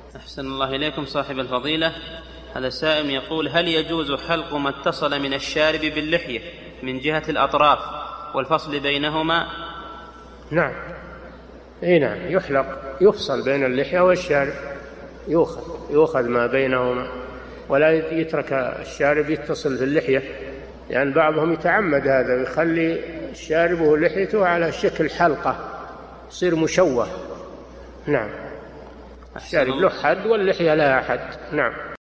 أحسن الله إليكم صاحب الفضيلة. هذا سائل يقول: هل يجوز حلق ما اتصل من الشارب باللحية من جهة الأطراف والفصل بينهما؟ نعم، نعم، يحلق، يفصل بين اللحية والشارب، يؤخذ ما بينهما، ولا يترك الشارب يتصل باللحية، لأن يعني بعضهم يتعمد هذا ويخلي الشارب ولحيته على شكل حلقة، يصير مشوه. نعم، الشارب له حد واللحية لها حد. نعم.